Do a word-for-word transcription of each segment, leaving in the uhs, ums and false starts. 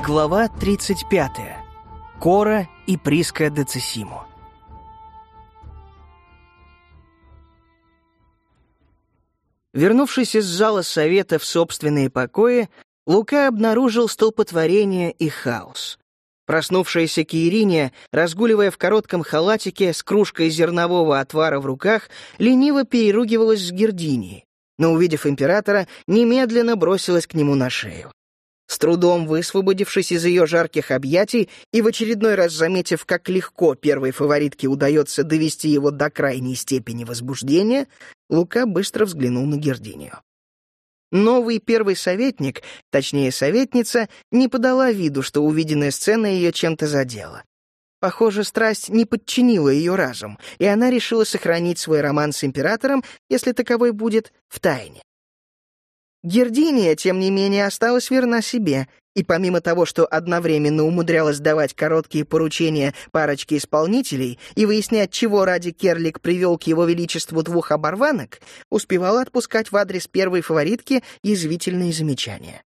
Глава тридцать пятая. Кора и Приска Децисимо. Вернувшись из зала совета в собственные покои, Лука обнаружил столпотворение и хаос. Проснувшаяся Киериния, разгуливая в коротком халатике с кружкой зернового отвара в руках, лениво переругивалась с Гердинией, но, увидев императора, немедленно бросилась к нему на шею. С трудом высвободившись из ее жарких объятий и в очередной раз заметив, как легко первой фаворитке удается довести его до крайней степени возбуждения, Лука быстро взглянул на Гердинию. Новый первый советник, точнее советница, не подала виду, что увиденная сцена ее чем-то задела. Похоже, страсть не подчинила ее разум, и она решила сохранить свой роман с императором, если таковой будет, в тайне. Гердиния, тем не менее, осталась верна себе, и помимо того, что одновременно умудрялась давать короткие поручения парочке исполнителей и выяснять, чего ради Керлик привел к его величеству двух оборванок, успевала отпускать в адрес первой фаворитки язвительные замечания.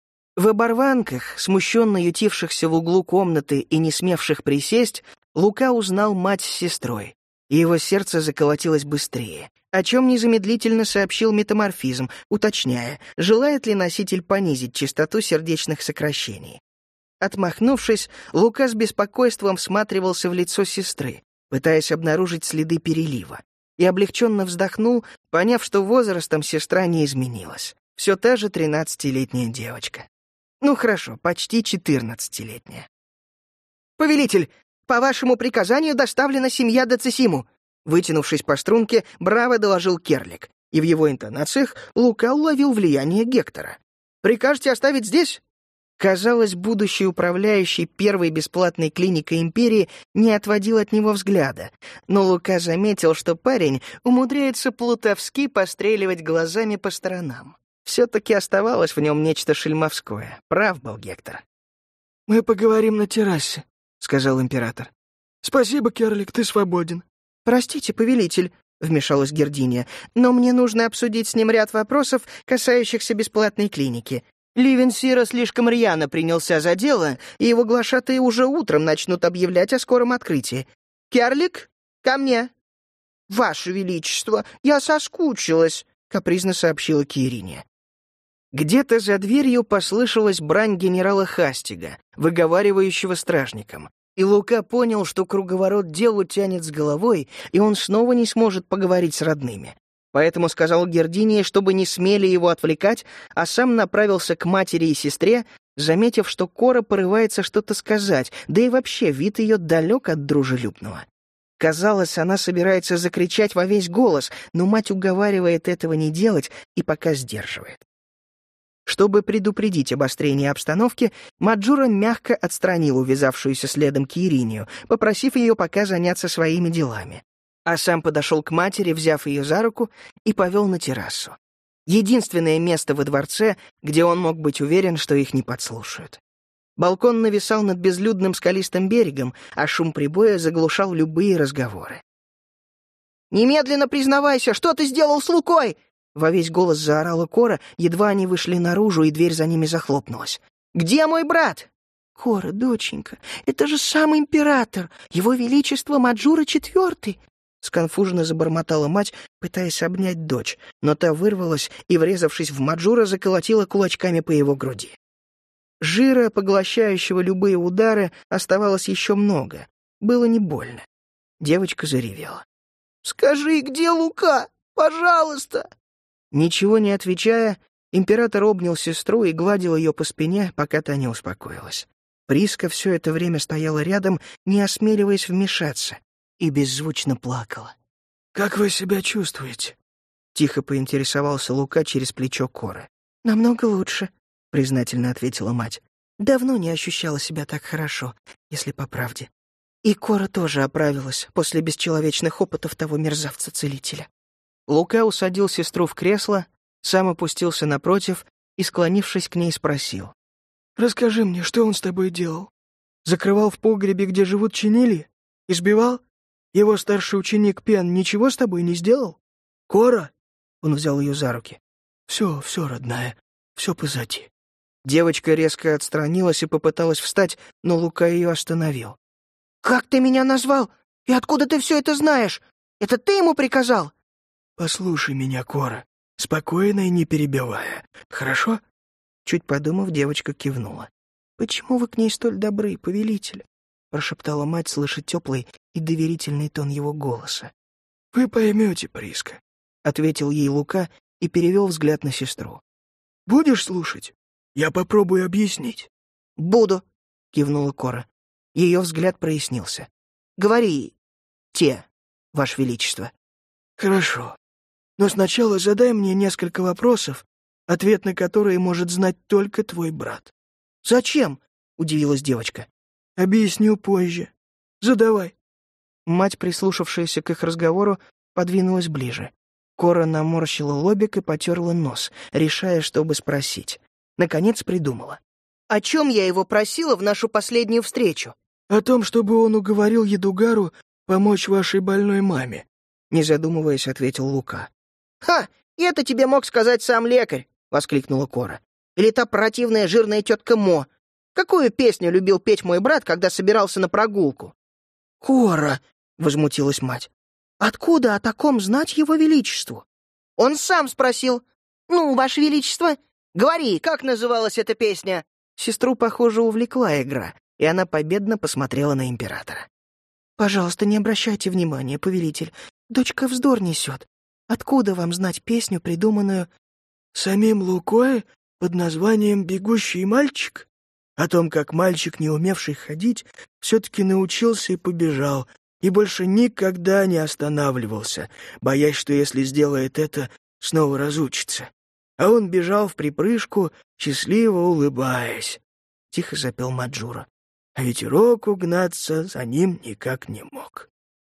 В оборванках, смущенно ютившихся в углу комнаты и не смевших присесть, Лука узнал мать с сестрой, и его сердце заколотилось быстрее, о чем незамедлительно сообщил метаморфизм, уточняя, желает ли носитель понизить частоту сердечных сокращений. Отмахнувшись, Лука с беспокойством всматривался в лицо сестры, пытаясь обнаружить следы перелива, и облегченно вздохнул, поняв, что возрастом сестра не изменилась. Все та же тринадцатилетняя девочка. Ну хорошо, почти четырнадцатилетняя. «Повелитель, по вашему приказанию доставлена семья Децисимо», вытянувшись по струнке, браво доложил Керлик, и в его интонациях Лука уловил влияние Гектора. «Прикажете оставить здесь?» Казалось, будущий управляющий первой бесплатной клиникой империи не отводил от него взгляда, но Лука заметил, что парень умудряется плутовски постреливать глазами по сторонам. Все-таки оставалось в нем нечто шельмовское. Прав был Гектор. «Мы поговорим на террасе», — сказал император. «Спасибо, Керлик, ты свободен». «Простите, повелитель», — вмешалась Гердиния, «но мне нужно обсудить с ним ряд вопросов, касающихся бесплатной клиники. Ливенсира слишком рьяно принялся за дело, и его глашатые уже утром начнут объявлять о скором открытии. Керлик, ко мне!» «Ваше Величество, я соскучилась», — капризно сообщила Киериния. Где-то за дверью послышалась брань генерала Хастига, выговаривающего стражникам, и Лука понял, что круговорот дел утянет с головой, и он снова не сможет поговорить с родными. Поэтому сказал Гердинии, чтобы не смели его отвлекать, а сам направился к матери и сестре, заметив, что Кора порывается что-то сказать, да и вообще вид ее далек от дружелюбного. Казалось, она собирается закричать во весь голос, но мать уговаривает этого не делать и пока сдерживает. Чтобы предупредить обострение обстановки, Маджура мягко отстранил увязавшуюся следом Киеринию, попросив ее пока заняться своими делами. А сам подошел к матери, взяв ее за руку, и повел на террасу. Единственное место во дворце, где он мог быть уверен, что их не подслушают. Балкон нависал над безлюдным скалистым берегом, а шум прибоя заглушал любые разговоры. «Немедленно признавайся, что ты сделал с Лукой!» Во весь голос заорала Кора, едва они вышли наружу, и дверь за ними захлопнулась. «Где мой брат?» «Кора, доченька, это же сам император, его величество Маджура четвертый!» Сконфуженно забормотала мать, пытаясь обнять дочь, но та вырвалась и, врезавшись в Маджура, заколотила кулачками по его груди. Жира, поглощающего любые удары, оставалось еще много. Было не больно. Девочка заревела. «Скажи, где Лука? Пожалуйста!» Ничего не отвечая, император обнял сестру и гладил ее по спине, пока та не успокоилась. Приска все это время стояла рядом, не осмеливаясь вмешаться, и беззвучно плакала. «Как вы себя чувствуете?» — тихо поинтересовался Лука через плечо Коры. «Намного лучше», — признательно ответила мать. «Давно не ощущала себя так хорошо, если по правде. И Кора тоже оправилась после бесчеловечных опытов того мерзавца-целителя». Лука усадил сестру в кресло, сам опустился напротив и, склонившись к ней, спросил. «Расскажи мне, что он с тобой делал? Закрывал в погребе, где живут чинили? Избивал? Его старший ученик Пен ничего с тобой не сделал? Кора?» Он взял ее за руки. «Все, все, родная, все позади. Девочка резко отстранилась и попыталась встать, но Лука ее остановил. «Как ты меня назвал? И откуда ты все это знаешь? Это ты ему приказал?» «Послушай меня, Кора, спокойно и не перебивая, хорошо?» Чуть подумав, девочка кивнула. «Почему вы к ней столь добры, повелитель?» прошептала мать, слыша теплый и доверительный тон его голоса. «Вы поймете, Приска», — ответил ей Лука и перевел взгляд на сестру. «Будешь слушать? Я попробую объяснить». «Буду», — кивнула Кора. Ее взгляд прояснился. «Говори, те, Ваше Величество». «Хорошо. Но сначала задай мне несколько вопросов, ответ на которые может знать только твой брат». «Зачем?» — удивилась девочка. «Объясню позже. Задавай». Мать, прислушавшаяся к их разговору, подвинулась ближе. Кора наморщила лобик и потерла нос, решая, чтобы спросить. Наконец придумала. «О чем я его просила в нашу последнюю встречу?» «О том, чтобы он уговорил Едугару помочь вашей больной маме», — не задумываясь, ответил Лука. «Ха! И это тебе мог сказать сам лекарь!» — воскликнула Кора. «Или та противная жирная тетка Мо. Какую песню любил петь мой брат, когда собирался на прогулку?» «Кора!» — возмутилась мать. «Откуда о таком знать его величеству?» «Он сам спросил. Ну, ваше величество, говори, как называлась эта песня?» Сестру, похоже, увлекла игра, и она победно посмотрела на императора. «Пожалуйста, не обращайте внимания, повелитель. Дочка вздор несет. Откуда вам знать песню, придуманную...» «Самим Лукой под названием «Бегущий мальчик»? О том, как мальчик, не умевший ходить, все-таки научился и побежал, и больше никогда не останавливался, боясь, что если сделает это, снова разучится. А он бежал в припрыжку, счастливо улыбаясь», — тихо запел Маджура. «А ветерок угнаться за ним никак не мог».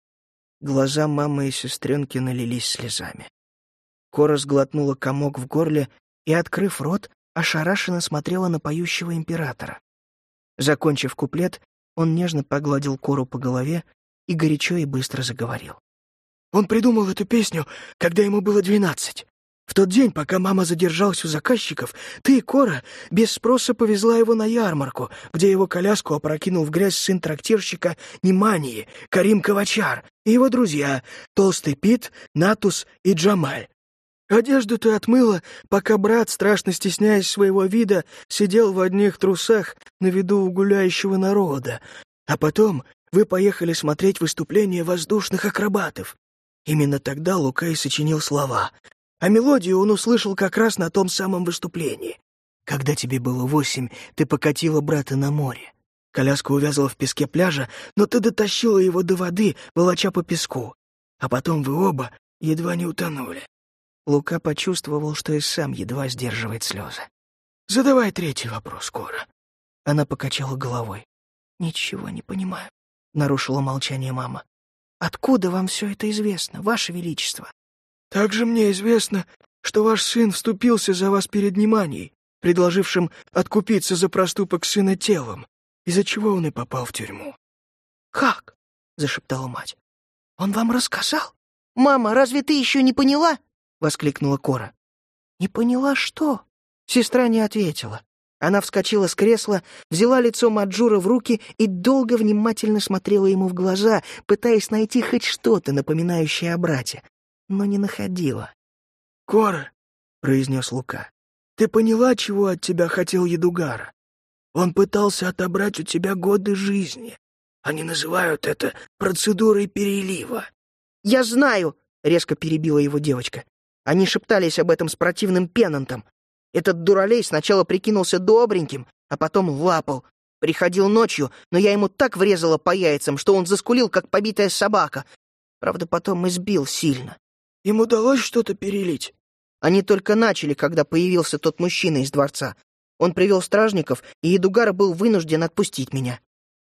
Глаза мамы и сестренки налились слезами. Кора сглотнула комок в горле и, открыв рот, ошарашенно смотрела на поющего императора. Закончив куплет, он нежно погладил Кору по голове и горячо и быстро заговорил. «Он придумал эту песню, когда ему было двенадцать. В тот день, пока мама задержалась у заказчиков, ты, Кора, без спроса повезла его на ярмарку, где его коляску опрокинул в грязь сын трактирщика Немании, Карим Ковачар, и его друзья, Толстый Пит, Натус и Джамаль. Одежду ты отмыла, пока брат, страшно стесняясь своего вида, сидел в одних трусах на виду у гуляющего народа. А потом вы поехали смотреть выступление воздушных акробатов. Именно тогда Лука и сочинил слова. А мелодию он услышал как раз на том самом выступлении. Когда тебе было восемь, ты покатила брата на море. Коляска увязла в песке пляжа, но ты дотащила его до воды, волоча по песку. А потом вы оба едва не утонули. Лука почувствовал, что и сам едва сдерживает слезы. «Задавай третий вопрос, Кора». Она покачала головой. «Ничего не понимаю», — нарушила молчание мама. «Откуда вам все это известно, Ваше Величество?» «Также мне известно, что ваш сын вступился за вас перед Неманией, предложившим откупиться за проступок сына телом, из-за чего он и попал в тюрьму». «Как?» — зашептала мать. «Он вам рассказал? Мама, разве ты еще не поняла?» — воскликнула Кора. «Не поняла что?» Сестра не ответила. Она вскочила с кресла, взяла лицо Маджура в руки и долго внимательно смотрела ему в глаза, пытаясь найти хоть что-то, напоминающее о брате, но не находила. «Кора», — произнес Лука, — «ты поняла, чего от тебя хотел Едугара? Он пытался отобрать у тебя годы жизни. Они называют это процедурой перелива». «Я знаю», — резко перебила его девочка. Они шептались об этом с противным Пенантом. Этот дуралей сначала прикинулся добреньким, а потом лапал. Приходил ночью, но я ему так врезала по яйцам, что он заскулил, как побитая собака. Правда, потом избил сильно. «Им удалось что-то перелить?» Они только начали, когда появился тот мужчина из дворца. Он привел стражников, и Едугар был вынужден отпустить меня».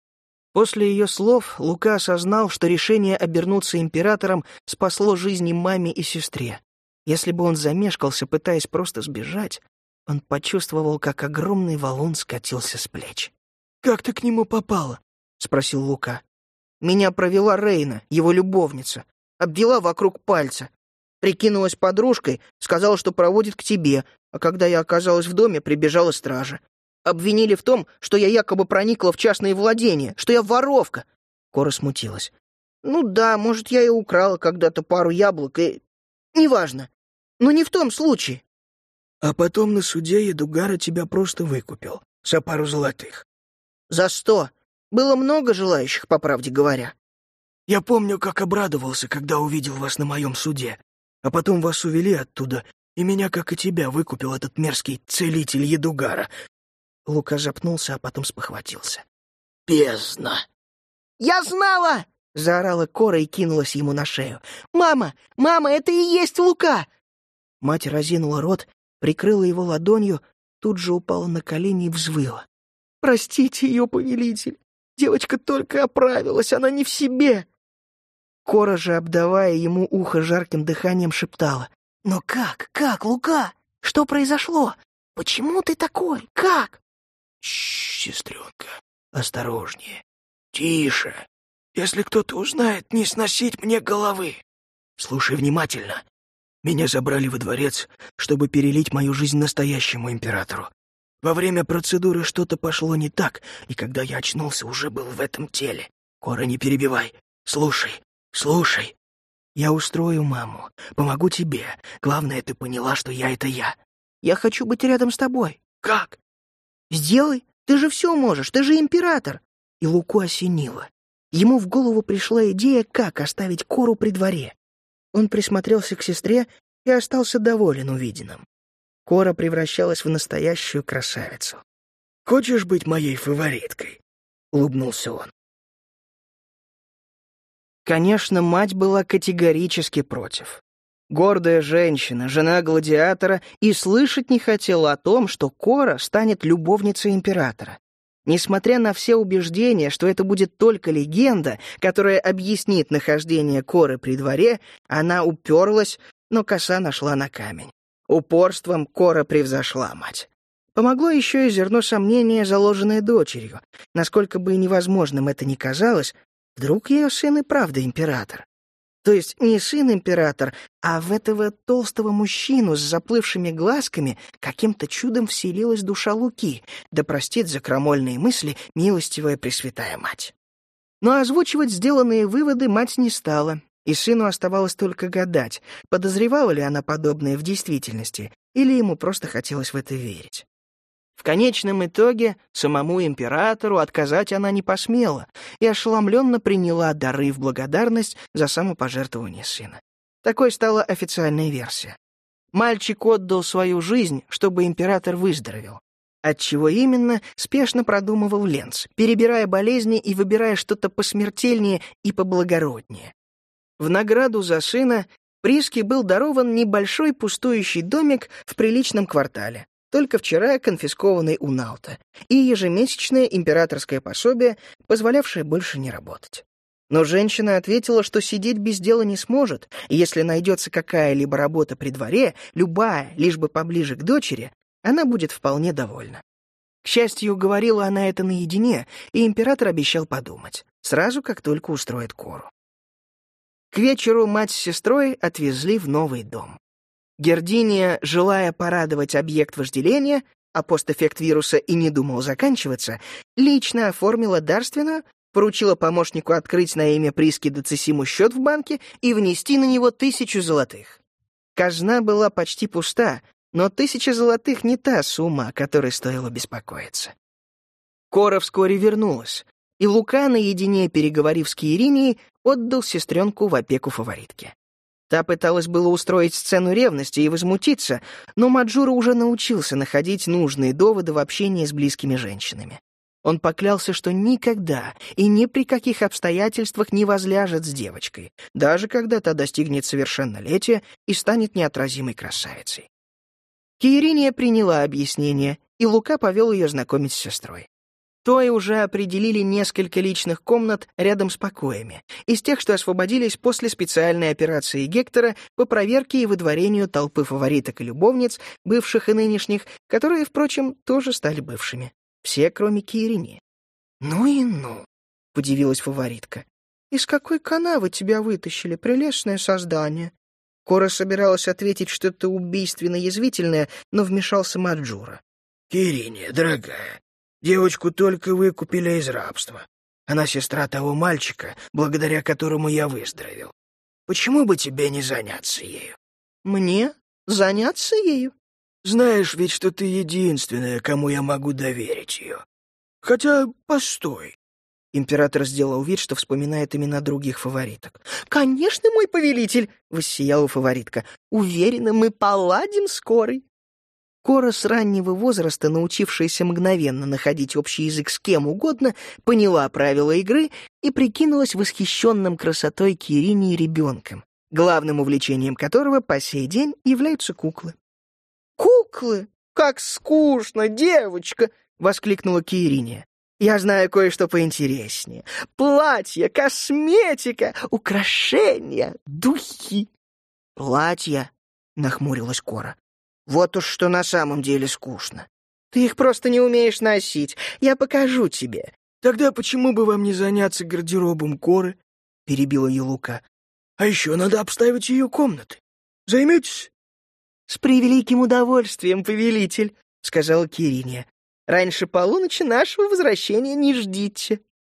После ее слов Лука осознал, что решение обернуться императором спасло жизни маме и сестре. Если бы он замешкался, пытаясь просто сбежать, он почувствовал, как огромный валун скатился с плеч. «Как ты к нему попала?» — спросил Лука. «Меня провела Рейна, его любовница. Обвела вокруг пальца. Прикинулась подружкой, сказала, что проводит к тебе, а когда я оказалась в доме, прибежала стража. Обвинили в том, что я якобы проникла в частные владения, что я воровка. Кора смутилась. Ну да, может, я и украла когда-то пару яблок, и... Неважно. Но не в том случае. А потом на суде Едугара тебя просто выкупил за пару золотых. За сто. Было много желающих, по правде говоря. Я помню, как обрадовался, когда увидел вас на моем суде. А потом вас увели оттуда, и меня, как и тебя, выкупил этот мерзкий целитель Едугара. Лука запнулся, а потом спохватился. Бездна! «Я знала!» — заорала Кора и кинулась ему на шею. «Мама! Мама, это и есть Лука!» Мать разинула рот, прикрыла его ладонью, тут же упала на колени и взвыла. «Простите ее, повелитель! Девочка только оправилась, она не в себе!» Кора же, обдавая ему ухо жарким дыханием, шептала. «Но как? Как, Лука? Что произошло? Почему ты такой? Как?» «Чш, сестренка, осторожнее. Тише. Если кто-то узнает, не сносить мне головы. Слушай внимательно. Меня забрали во дворец, чтобы перелить мою жизнь настоящему императору. Во время процедуры что-то пошло не так, и когда я очнулся, уже был в этом теле. Кора, не перебивай. Слушай, слушай. Я устрою маму, помогу тебе. Главное, ты поняла, что я — это я. Я хочу быть рядом с тобой. Как? Сделай. Ты же все можешь, ты же император. И Луку осенило. Ему в голову пришла идея, как оставить Кору при дворе. Он присмотрелся к сестре и остался доволен увиденным. Кора превращалась в настоящую красавицу. «Хочешь быть моей фавориткой?» — улыбнулся он. Конечно, мать была категорически против. Гордая женщина, жена гладиатора, и слышать не хотела о том, что Кора станет любовницей императора. Несмотря на все убеждения, что это будет только легенда, которая объяснит нахождение Коры при дворе, она уперлась, но коса нашла на камень. Упорством Кора превзошла мать. Помогло еще и зерно сомнения, заложенное дочерью. Насколько бы невозможным это ни казалось, вдруг ее сын и правда император. То есть не сын-император, а в этого толстого мужчину с заплывшими глазками каким-то чудом вселилась душа Луки, да простит за крамольные мысли милостивая Пресвятая Мать. Но озвучивать сделанные выводы мать не стала, и сыну оставалось только гадать, подозревала ли она подобное в действительности, или ему просто хотелось в это верить. В конечном итоге самому императору отказать она не посмела и ошеломленно приняла дары в благодарность за самопожертвование сына. Такой стала официальная версия. Мальчик отдал свою жизнь, чтобы император выздоровел. Отчего именно, спешно продумывал Ленц, перебирая болезни и выбирая что-то посмертельнее и поблагороднее. В награду за сына Приске был дарован небольшой пустующий домик в приличном квартале, только вчера конфискованный у Наута, и ежемесячное императорское пособие, позволявшее больше не работать. Но женщина ответила, что сидеть без дела не сможет, и если найдется какая-либо работа при дворе, любая, лишь бы поближе к дочери, она будет вполне довольна. К счастью, говорила она это наедине, и император обещал подумать, сразу как только устроит Кору. К вечеру мать с сестрой отвезли в новый дом. Гердиния, желая порадовать объект вожделения, а постэффект вируса и не думал заканчиваться, лично оформила дарственную, поручила помощнику открыть на имя Приски Децисиму счет в банке и внести на него тысячу золотых. Казна была почти пуста, но тысяча золотых не та сумма, о которой стоило беспокоиться. Кора вскоре вернулась, и Лука, наедине переговорив с Киеринией, отдал сестренку в опеку фаворитке. Та пыталась было устроить сцену ревности и возмутиться, но Маджура уже научился находить нужные доводы в общении с близкими женщинами. Он поклялся, что никогда и ни при каких обстоятельствах не возляжет с девочкой, даже когда та достигнет совершеннолетия и станет неотразимой красавицей. Киериния приняла объяснение, и Лука повел ее знакомить с сестрой. Той уже определили несколько личных комнат рядом с покоями, из тех, что освободились после специальной операции Гектора по проверке и выдворению толпы фавориток и любовниц, бывших и нынешних, которые, впрочем, тоже стали бывшими. Все, кроме Киерини. «Ну и ну!» — удивилась фаворитка. «Из какой канавы тебя вытащили, прелестное создание?» Кора собиралась ответить что-то убийственно-язвительное, но вмешался Маджура. Кириния, дорогая, девочку только выкупили из рабства. Она сестра того мальчика, благодаря которому я выздоровел. Почему бы тебе не заняться ею? Мне? Заняться ею? Знаешь ведь, что ты единственная, кому я могу доверить ее. Хотя, постой. Император сделал вид, что вспоминает имена других фавориток. «Конечно, мой повелитель!» — воссияла фаворитка. «Уверена, мы поладим скорой». Кора, с раннего возраста научившаяся мгновенно находить общий язык с кем угодно, поняла правила игры и прикинулась восхищенным красотой Киринии ребенком, главным увлечением которого по сей день являются куклы. «Куклы? Как скучно, девочка!» — воскликнула Кириния. «Я знаю кое-что поинтереснее. Платья, косметика, украшения, духи». «Платья?» — нахмурилась Кора. «Вот уж что на самом деле скучно. Ты их просто не умеешь носить. Я покажу тебе». «Тогда почему бы вам не заняться гардеробом Коры?» — перебила ее Лука. «А еще надо обставить ее комнаты. Займетесь?» «С превеликим удовольствием, повелитель», — сказала Кириния. «Раньше полуночи нашего возвращения не ждите».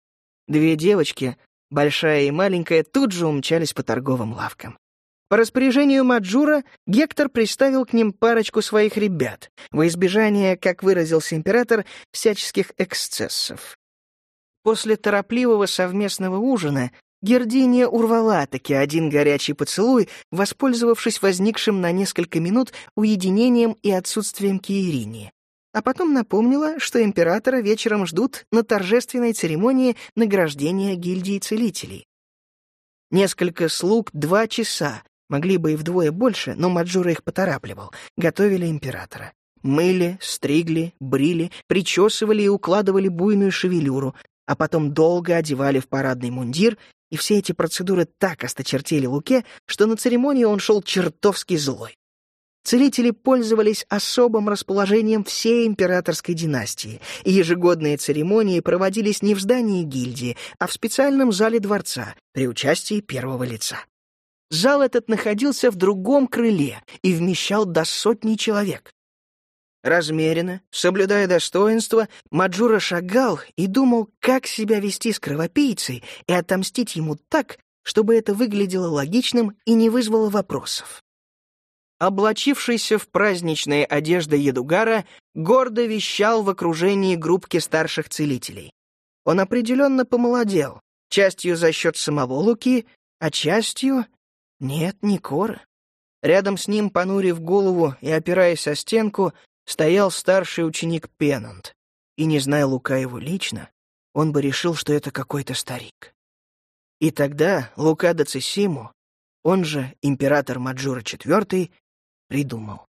Две девочки, большая и маленькая, тут же умчались по торговым лавкам. По распоряжению Маджура Гектор приставил к ним парочку своих ребят, во избежание, как выразился император, всяческих эксцессов. После торопливого совместного ужина Гердиния урвала таки один горячий поцелуй, воспользовавшись возникшим на несколько минут уединением и отсутствием Кииринии, а потом напомнила, что императора вечером ждут на торжественной церемонии награждения гильдии целителей. Несколько слуг два часа, могли бы и вдвое больше, но Маджура их поторапливал, готовили императора. Мыли, стригли, брили, причесывали и укладывали буйную шевелюру, а потом долго одевали в парадный мундир, и все эти процедуры так осточертели Луке, что на церемонию он шел чертовски злой. Целители пользовались особым расположением всей императорской династии, и ежегодные церемонии проводились не в здании гильдии, а в специальном зале дворца при участии первого лица. Зал этот находился в другом крыле и вмещал до сотни человек. Размеренно, соблюдая достоинство, Маджура шагал и думал, как себя вести с кровопийцей и отомстить ему так, чтобы это выглядело логичным и не вызвало вопросов. Облачившийся в праздничные одежды Едугара гордо вещал в окружении группки старших целителей. Он определенно помолодел, частью за счет самого Луки, а частью... Нет, не Кора. Рядом с ним, понурив голову и опираясь о стенку, стоял старший ученик Пенант, и, не зная Лука его лично, он бы решил, что это какой-то старик. И тогда Лука де Цисиму, он же император Маджура четвёртый, придумал.